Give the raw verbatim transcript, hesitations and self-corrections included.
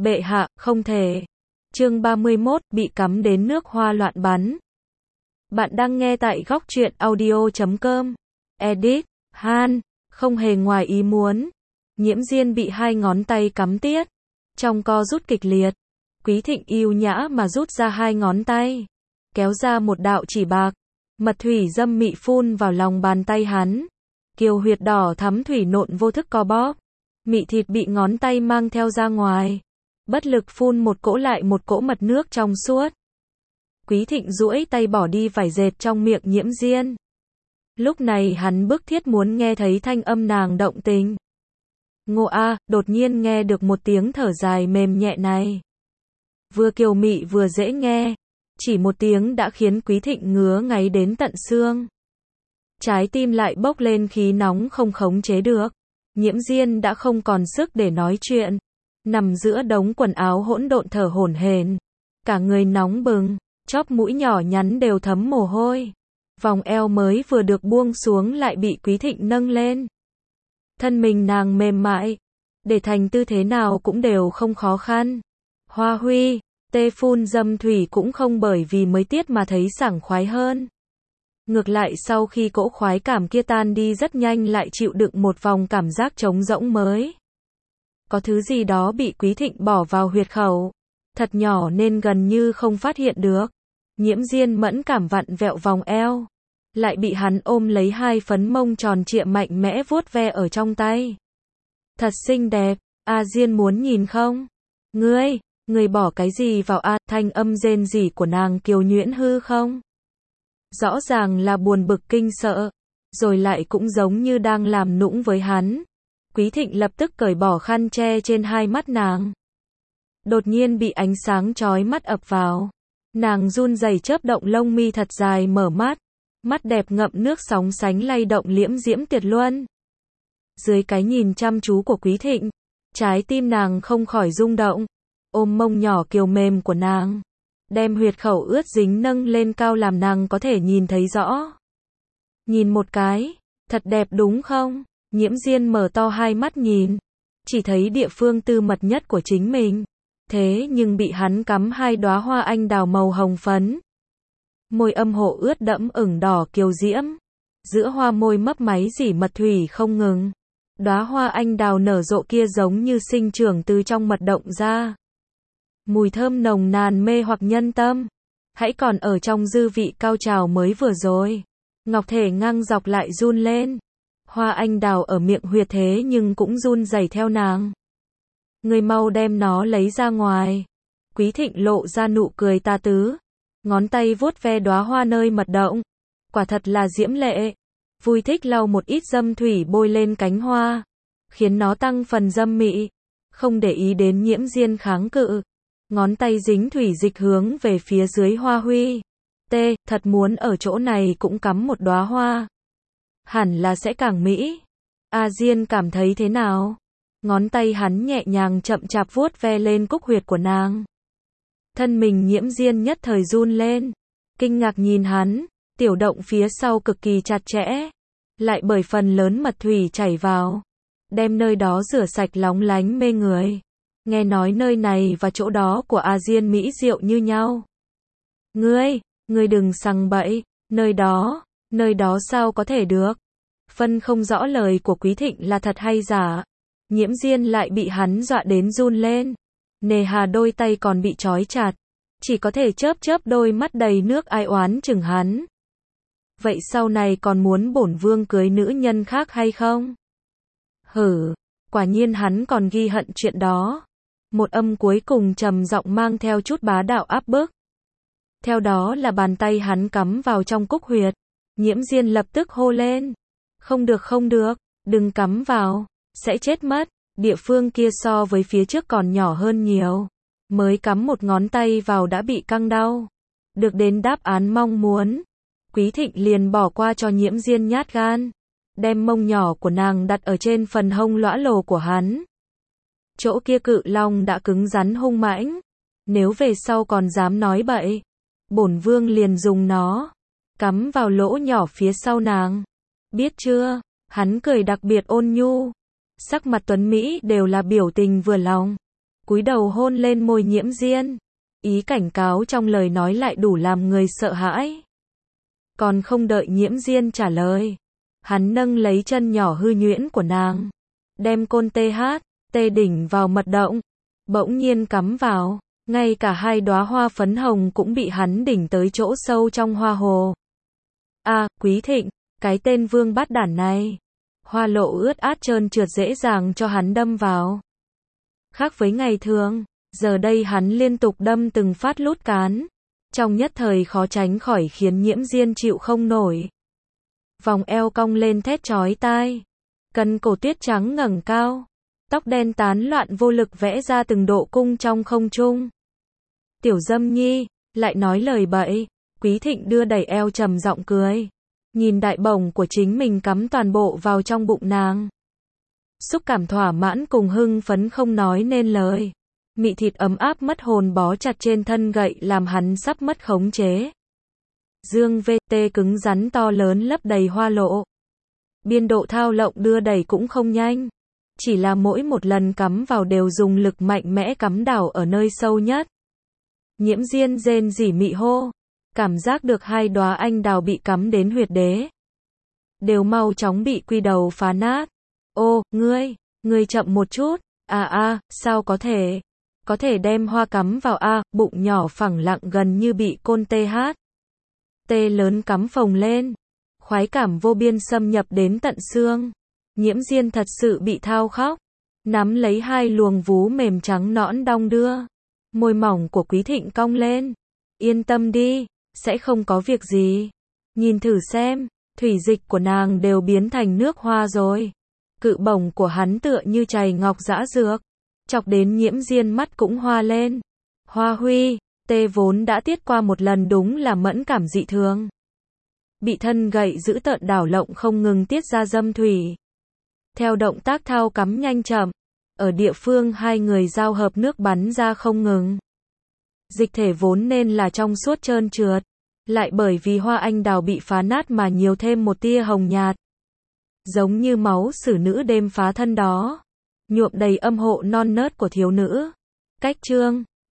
Bệ hạ, không thể. Chương ba mươi mốt, bị cắm đến nước hoa loạn bắn. Bạn đang nghe tại góc truyện audio chấm com. Edit, Han, không hề ngoài ý muốn. Nhiễm Diên bị hai ngón tay cắm tiết. Trong co rút kịch liệt. Quý Thịnh yêu nhã mà rút ra hai ngón tay. Kéo ra một đạo chỉ bạc. Mật thủy dâm mị phun vào lòng bàn tay hắn. Kiều huyệt đỏ thắm thủy nộn vô thức co bóp. Mị thịt bị ngón tay mang theo ra ngoài. Bất lực phun một cỗ lại một cỗ mật nước trong suốt. Quý Thịnh duỗi tay bỏ đi vải dệt trong miệng Nhiễm Diên. Lúc này hắn bức thiết muốn nghe thấy thanh âm nàng động tình. Ngô a, đột nhiên nghe được một tiếng thở dài mềm nhẹ này. Vừa kiều mị vừa dễ nghe. Chỉ một tiếng đã khiến Quý Thịnh ngứa ngáy đến tận xương. Trái tim lại bốc lên khí nóng không khống chế được. Nhiễm Diên đã không còn sức để nói chuyện. Nằm giữa đống quần áo hỗn độn thở hổn hển. Cả người nóng bừng, chóp mũi nhỏ nhắn đều thấm mồ hôi. Vòng eo mới vừa được buông xuống lại bị Quý Thịnh nâng lên. Thân mình nàng mềm mại. Để thành tư thế nào cũng đều không khó khăn. Hoa huy, tê phun dâm thủy cũng không bởi vì mới tiết mà thấy sảng khoái hơn. Ngược lại sau khi cỗ khoái cảm kia tan đi rất nhanh lại chịu đựng một vòng cảm giác trống rỗng mới. Có thứ gì đó bị Quý Thịnh bỏ vào huyệt khẩu. Thật nhỏ nên gần như không phát hiện được. Nhiễm Diên mẫn cảm vặn vẹo vòng eo. Lại bị hắn ôm lấy hai phấn mông tròn trịa mạnh mẽ vuốt ve ở trong tay. Thật xinh đẹp, A Diên muốn nhìn không? Ngươi, ngươi bỏ cái gì vào A? Thanh âm rên rỉ của nàng kiều nhuyễn hư không? Rõ ràng là buồn bực kinh sợ. Rồi lại cũng giống như đang làm nũng với hắn. Quý Thịnh lập tức cởi bỏ khăn che trên hai mắt nàng. Đột nhiên bị ánh sáng chói mắt ập vào. Nàng run rẩy chớp động lông mi thật dài mở mắt. Mắt đẹp ngậm nước sóng sánh lay động liễm diễm tuyệt luân. Dưới cái nhìn chăm chú của Quý Thịnh, trái tim nàng không khỏi rung động. Ôm mông nhỏ kiều mềm của nàng. Đem huyệt khẩu ướt dính nâng lên cao làm nàng có thể nhìn thấy rõ. Nhìn một cái, thật đẹp đúng không? Nhiễm Diên mở to hai mắt nhìn. Chỉ thấy địa phương tư mật nhất của chính mình. Thế nhưng bị hắn cắm hai đóa hoa anh đào màu hồng phấn. Môi âm hộ ướt đẫm ửng đỏ kiều diễm. Giữa hoa môi mấp máy dỉ mật thủy không ngừng. Đóa hoa anh đào nở rộ kia giống như sinh trưởng từ trong mật động ra. Mùi thơm nồng nàn mê hoặc nhân tâm. Hãy còn ở trong dư vị cao trào mới vừa rồi. Ngọc thể ngang dọc lại run lên. Hoa anh đào ở miệng huyệt thế nhưng cũng run rẩy theo nàng. Người mau đem nó lấy ra ngoài. Quý Thịnh lộ ra nụ cười tà tứ. Ngón tay vuốt ve đóa hoa nơi mật động. Quả thật là diễm lệ. Vui thích lau một ít dâm thủy bôi lên cánh hoa. Khiến nó tăng phần dâm mị. Không để ý đến Nhiễm Diên kháng cự. Ngón tay dính thủy dịch hướng về phía dưới hoa huy. T, thật muốn ở chỗ này cũng cắm một đóa hoa. Hẳn là sẽ càng mỹ. A Diên cảm thấy thế nào? Ngón tay hắn nhẹ nhàng chậm chạp vuốt ve lên cúc huyệt của nàng. Thân mình Nhiễm Diên nhất thời run lên. Kinh ngạc nhìn hắn, tiểu động phía sau cực kỳ chặt chẽ. Lại bởi phần lớn mật thủy chảy vào. Đem nơi đó rửa sạch lóng lánh mê người. Nghe nói nơi này và chỗ đó của A Diên mỹ diệu như nhau. Ngươi, ngươi đừng sằng bậy, nơi đó, nơi đó sao có thể được. Phân không rõ lời của Quý Thịnh là thật hay giả. Nhiễm Diên lại bị hắn dọa đến run lên. Nề hà đôi tay còn bị trói chặt. Chỉ có thể chớp chớp đôi mắt đầy nước ai oán chừng hắn. Vậy sau này còn muốn bổn vương cưới nữ nhân khác hay không? Hử, quả nhiên hắn còn ghi hận chuyện đó. Một âm cuối cùng trầm giọng mang theo chút bá đạo áp bức. Theo đó là bàn tay hắn cắm vào trong cúc huyệt. Nhiễm Diên lập tức hô lên. Không được không được, đừng cắm vào, sẽ chết mất. Địa phương kia so với phía trước còn nhỏ hơn nhiều. Mới cắm một ngón tay vào đã bị căng đau. Được đến đáp án mong muốn. Quý Thịnh liền bỏ qua cho Nhiễm Diên nhát gan. Đem mông nhỏ của nàng đặt ở trên phần hông lõa lồ của hắn. Chỗ kia cự long đã cứng rắn hung mãnh. Nếu về sau còn dám nói bậy, bổn vương liền dùng nó cắm vào lỗ nhỏ phía sau nàng. Biết chưa? Hắn cười đặc biệt ôn nhu. Sắc mặt tuấn Mỹ đều là biểu tình vừa lòng. cúi đầu hôn lên môi Nhiễm Diên. Ý cảnh cáo trong lời nói lại đủ làm người sợ hãi. Còn không đợi Nhiễm Diên trả lời, hắn nâng lấy chân nhỏ hư nhuyễn của nàng, đem côn tê hát, tê đỉnh vào mật động, bỗng nhiên cắm vào, ngay cả hai đóa hoa phấn hồng cũng bị hắn đỉnh tới chỗ sâu trong hoa hồ. A, à, Quý Thịnh, cái tên vương bát đản này. Hoa lộ ướt át trơn trượt dễ dàng cho hắn đâm vào. Khác với ngày thường, giờ đây hắn liên tục đâm từng phát lút cán, trong nhất thời khó tránh khỏi khiến Nhiễm Diên chịu không nổi. Vòng eo cong lên thét chói tai, cân cổ tuyết trắng ngẩng cao, tóc đen tán loạn vô lực vẽ ra từng độ cung trong không trung. Tiểu Dâm Nhi, lại nói lời bậy. Quý Thịnh đưa đẩy eo trầm giọng cười, nhìn đại bổng của chính mình cắm toàn bộ vào trong bụng nàng. Xúc cảm thỏa mãn cùng hưng phấn không nói nên lời. Mị thịt ấm áp mất hồn bó chặt trên thân gậy làm hắn sắp mất khống chế. Dương vê tê cứng rắn to lớn lấp đầy hoa lộ. Biên độ thao lộng đưa đẩy cũng không nhanh. Chỉ là mỗi một lần cắm vào đều dùng lực mạnh mẽ cắm đảo ở nơi sâu nhất. Nhiễm Diên rên rỉ mị hô. Cảm giác được hai đóa anh đào bị cắm đến huyệt đế. Đều mau chóng bị quy đầu phá nát. Ô, ngươi, ngươi chậm một chút. À a, sao có thể? Có thể đem hoa cắm vào a, à, bụng nhỏ phẳng lặng gần như bị côn tê hát. Tê lớn cắm phồng lên. Khoái cảm vô biên xâm nhập đến tận xương. Nhiễm Diên thật sự bị thao khóc. Nắm lấy hai luồng vú mềm trắng nõn đong đưa. Môi mỏng của Quý Thịnh cong lên. Yên tâm đi, sẽ không có việc gì. Nhìn thử xem, thủy dịch của nàng đều biến thành nước hoa rồi. Cự bổng của hắn tựa như chày ngọc dã dược. Chọc đến Nhiễm Diên mắt cũng hoa lên. Hoa Huy, tê vốn đã tiết qua một lần đúng là mẫn cảm dị thường. Bị thân gậy giữ tợn đảo lộng không ngừng tiết ra dâm thủy. Theo động tác thao cắm nhanh chậm, ở địa phương hai người giao hợp nước bắn ra không ngừng. Dịch thể vốn nên là trong suốt trơn trượt, lại bởi vì hoa anh đào bị phá nát mà nhiều thêm một tia hồng nhạt. Giống như máu xử nữ đêm phá thân đó, nhuộm đầy âm hộ non nớt của thiếu nữ. Cách chương